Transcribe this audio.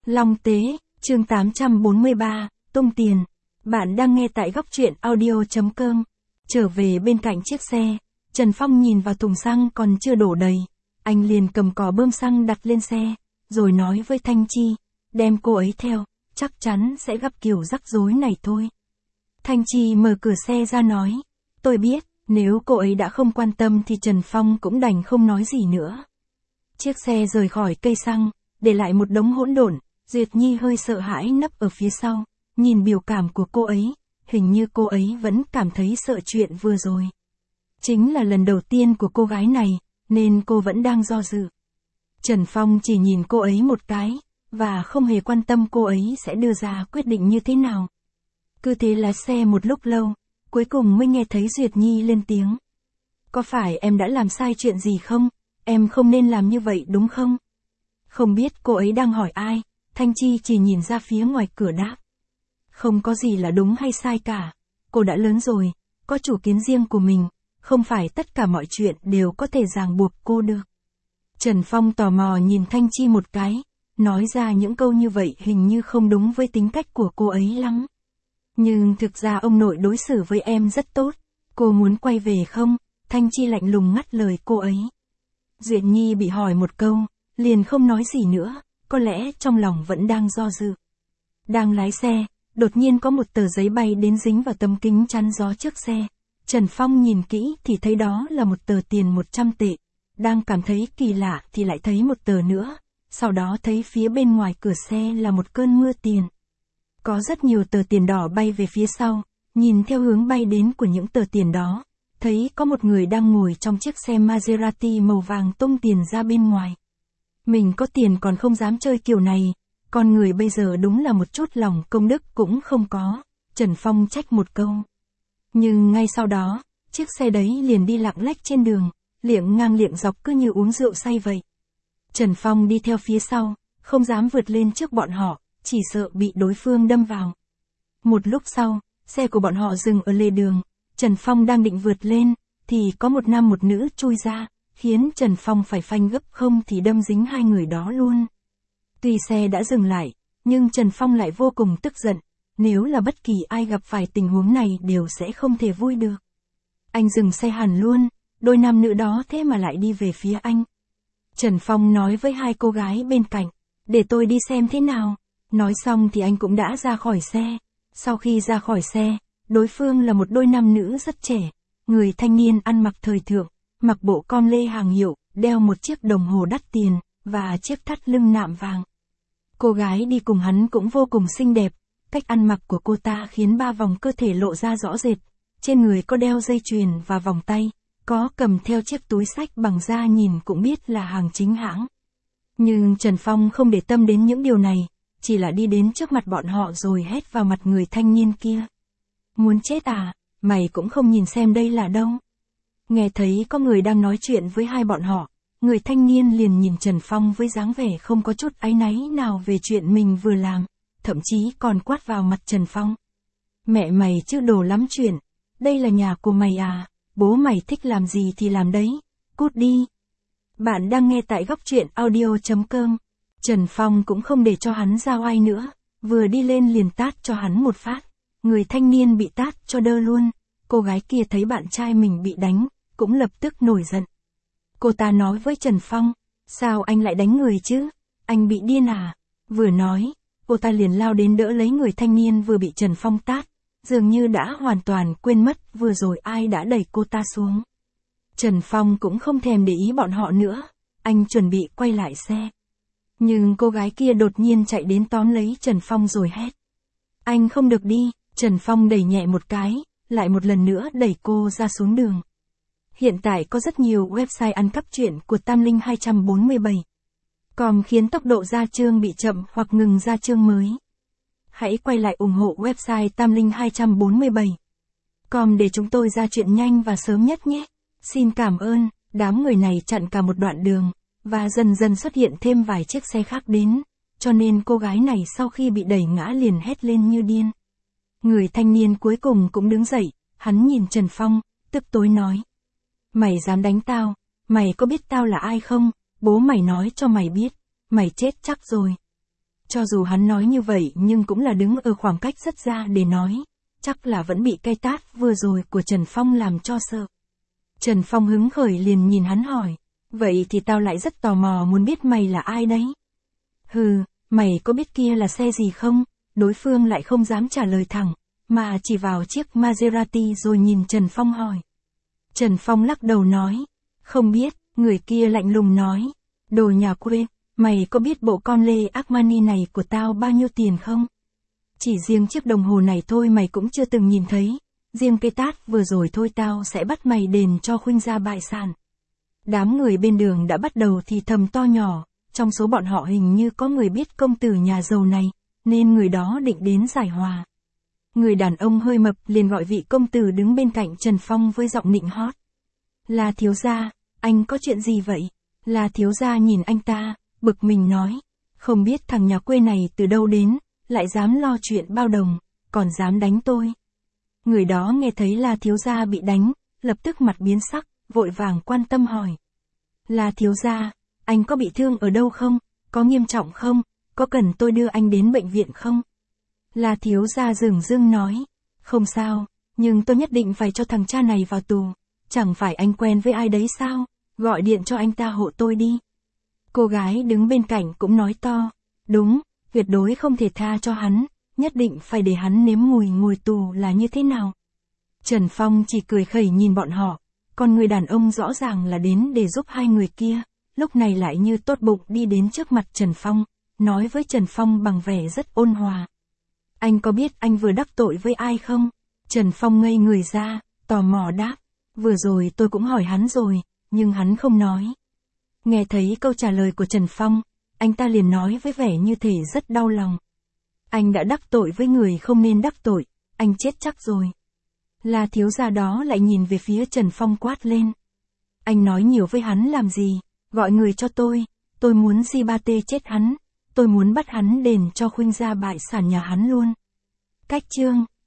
Long Tế, chương 843, tung tiền. Bạn đang nghe tại góc truyện audio.com. Trở về bên cạnh chiếc xe, Trần Phong nhìn vào thùng xăng còn chưa đổ đầy. Anh liền cầm cò bơm xăng đặt lên xe, rồi nói với Thanh Chi, đem cô ấy theo, chắc chắn sẽ gặp kiểu rắc rối này thôi. Thanh Chi mở cửa xe ra nói, tôi biết, nếu cô ấy đã không quan tâm thì Trần Phong cũng đành không nói gì nữa. Chiếc xe rời khỏi cây xăng, để lại một đống hỗn độn. Duyệt Nhi hơi sợ hãi nấp ở phía sau, nhìn biểu cảm của cô ấy, hình như cô ấy vẫn cảm thấy sợ chuyện vừa rồi. Chính là lần đầu tiên của cô gái này, nên cô vẫn đang do dự. Trần Phong chỉ nhìn cô ấy một cái, và không hề quan tâm cô ấy sẽ đưa ra quyết định như thế nào. Cứ thế lái xe một lúc lâu, cuối cùng mới nghe thấy Duyệt Nhi lên tiếng. Có phải em đã làm sai chuyện gì không? Em không nên làm như vậy đúng không? Không biết cô ấy đang hỏi ai, Thanh Chi chỉ nhìn ra phía ngoài cửa đáp. Không có gì là đúng hay sai cả, cô đã lớn rồi, có chủ kiến riêng của mình, không phải tất cả mọi chuyện đều có thể ràng buộc cô được. Trần Phong tò mò nhìn Thanh Chi một cái, nói ra những câu như vậy hình như không đúng với tính cách của cô ấy lắm. Nhưng thực ra ông nội đối xử với em rất tốt, cô muốn quay về không? Thanh Chi lạnh lùng ngắt lời cô ấy. Duyệt Nhi bị hỏi một câu, liền không nói gì nữa, có lẽ trong lòng vẫn đang do dự. Đang lái xe, đột nhiên có một tờ giấy bay đến dính vào tấm kính chắn gió trước xe. Trần Phong nhìn kỹ thì thấy đó là một tờ tiền 100 tệ. Đang cảm thấy kỳ lạ thì lại thấy một tờ nữa, sau đó thấy phía bên ngoài cửa xe là một cơn mưa tiền. Có rất nhiều tờ tiền đỏ bay về phía sau, nhìn theo hướng bay đến của những tờ tiền đó, thấy có một người đang ngồi trong chiếc xe Maserati màu vàng tung tiền ra bên ngoài. Mình có tiền còn không dám chơi kiểu này, con người bây giờ đúng là một chút lòng công đức cũng không có, Trần Phong trách một câu. Nhưng ngay sau đó, chiếc xe đấy liền đi lạng lách trên đường, liệng ngang liệng dọc cứ như uống rượu say vậy. Trần Phong đi theo phía sau, không dám vượt lên trước bọn họ, chỉ sợ bị đối phương đâm vào. Một lúc sau, xe của bọn họ dừng ở lề đường, Trần Phong đang định vượt lên, thì có một nam một nữ chui ra, khiến Trần Phong phải phanh gấp không thì đâm dính hai người đó luôn. Tuy xe đã dừng lại, nhưng Trần Phong lại vô cùng tức giận, nếu là bất kỳ ai gặp phải tình huống này đều sẽ không thể vui được. Anh dừng xe hẳn luôn, đôi nam nữ đó thế mà lại đi về phía anh. Trần Phong nói với hai cô gái bên cạnh, để tôi đi xem thế nào. Nói xong thì anh cũng đã ra khỏi xe. Sau khi ra khỏi xe, đối phương là một đôi nam nữ rất trẻ. Người thanh niên ăn mặc thời thượng, mặc bộ com lê hàng hiệu, đeo một chiếc đồng hồ đắt tiền, và chiếc thắt lưng nạm vàng. Cô gái đi cùng hắn cũng vô cùng xinh đẹp, cách ăn mặc của cô ta khiến ba vòng cơ thể lộ ra rõ rệt. Trên người có đeo dây chuyền và vòng tay, có cầm theo chiếc túi xách bằng da nhìn cũng biết là hàng chính hãng. Nhưng Trần Phong không để tâm đến những điều này, chỉ là đi đến trước mặt bọn họ rồi hét vào mặt người thanh niên kia. Muốn chết à, mày cũng không nhìn xem đây là đâu. Nghe thấy có người đang nói chuyện với hai bọn họ, người thanh niên liền nhìn Trần Phong với dáng vẻ không có chút áy náy nào về chuyện mình vừa làm, thậm chí còn quát vào mặt Trần Phong. Mẹ mày chứ đồ lắm chuyện, đây là nhà của mày à, bố mày thích làm gì thì làm đấy, cút đi. Bạn đang nghe tại góc truyện audio.com. Trần Phong cũng không để cho hắn ra oai nữa, vừa đi lên liền tát cho hắn một phát. Người thanh niên bị tát cho đơ luôn, cô gái kia thấy bạn trai mình bị đánh, cũng lập tức nổi giận. Cô ta nói với Trần Phong, sao anh lại đánh người chứ, anh bị điên à? Vừa nói, cô ta liền lao đến đỡ lấy người thanh niên vừa bị Trần Phong tát, dường như đã hoàn toàn quên mất vừa rồi ai đã đẩy cô ta xuống. Trần Phong cũng không thèm để ý bọn họ nữa, anh chuẩn bị quay lại xe. Nhưng cô gái kia đột nhiên chạy đến tóm lấy Trần Phong rồi hét. Anh không được đi, Trần Phong đẩy nhẹ một cái, lại một lần nữa đẩy cô ra xuống đường. Hiện tại có rất nhiều website ăn cắp truyện của Tam Linh 247. Com khiến tốc độ ra chương bị chậm hoặc ngừng ra chương mới. Hãy quay lại ủng hộ website Tam Linh 247. Com để chúng tôi ra chuyện nhanh và sớm nhất nhé. Xin cảm ơn. Đám người này chặn cả một đoạn đường, và dần dần xuất hiện thêm vài chiếc xe khác đến, cho nên cô gái này sau khi bị đẩy ngã liền hét lên như điên. Người thanh niên cuối cùng cũng đứng dậy, hắn nhìn Trần Phong, tức tối nói. Mày dám đánh tao, mày có biết tao là ai không? Bố mày nói cho mày biết, mày chết chắc rồi. Cho dù hắn nói như vậy nhưng cũng là đứng ở khoảng cách rất xa để nói. Chắc là vẫn bị cái tát vừa rồi của Trần Phong làm cho sợ. Trần Phong hứng khởi liền nhìn hắn hỏi. Vậy thì tao lại rất tò mò muốn biết mày là ai đấy. Hừ, mày có biết kia là xe gì không? Đối phương lại không dám trả lời thẳng, mà chỉ vào chiếc Maserati rồi nhìn Trần Phong hỏi. Trần Phong lắc đầu nói. Không biết, người kia lạnh lùng nói. Đồ nhà quê, mày có biết bộ con Lê Armani này của tao bao nhiêu tiền không? Chỉ riêng chiếc đồng hồ này thôi mày cũng chưa từng nhìn thấy. Riêng cái tát vừa rồi thôi tao sẽ bắt mày đền cho khuynh gia bại sản. Đám người bên đường đã bắt đầu thì thầm to nhỏ, trong số bọn họ hình như có người biết công tử nhà giàu này, nên người đó định đến giải hòa. Người đàn ông hơi mập liền gọi vị công tử đứng bên cạnh Trần Phong với giọng nịnh hót. Là thiếu gia, anh có chuyện gì vậy? Là thiếu gia nhìn anh ta, bực mình nói. Không biết thằng nhà quê này từ đâu đến, lại dám lo chuyện bao đồng, còn dám đánh tôi. Người đó nghe thấy là thiếu gia bị đánh, lập tức mặt biến sắc, vội vàng quan tâm hỏi. Là thiếu gia, anh có bị thương ở đâu không? Có nghiêm trọng không? Có cần tôi đưa anh đến bệnh viện không? Là thiếu gia dửng dưng nói. Không sao, nhưng tôi nhất định phải cho thằng cha này vào tù. Chẳng phải anh quen với ai đấy sao? Gọi điện cho anh ta hộ tôi đi. Cô gái đứng bên cạnh cũng nói to. Đúng, tuyệt đối không thể tha cho hắn, nhất định phải để hắn nếm mùi ngồi tù là như thế nào. Trần Phong chỉ cười khẩy nhìn bọn họ, còn người đàn ông rõ ràng là đến để giúp hai người kia, lúc này lại như tốt bụng đi đến trước mặt Trần Phong, nói với Trần Phong bằng vẻ rất ôn hòa. Anh có biết anh vừa đắc tội với ai không? Trần Phong ngây người ra, tò mò đáp. Vừa rồi tôi cũng hỏi hắn rồi, nhưng hắn không nói. Nghe thấy câu trả lời của Trần Phong, anh ta liền nói với vẻ như thể rất đau lòng. Anh đã đắc tội với người không nên đắc tội, anh chết chắc rồi. Là thiếu gia đó lại nhìn về phía Trần Phong quát lên. Anh nói nhiều với hắn làm gì, gọi người cho tôi muốn Di-ba-tê chết hắn, tôi muốn bắt hắn đền cho khuynh gia bại sản nhà hắn luôn. Cách chương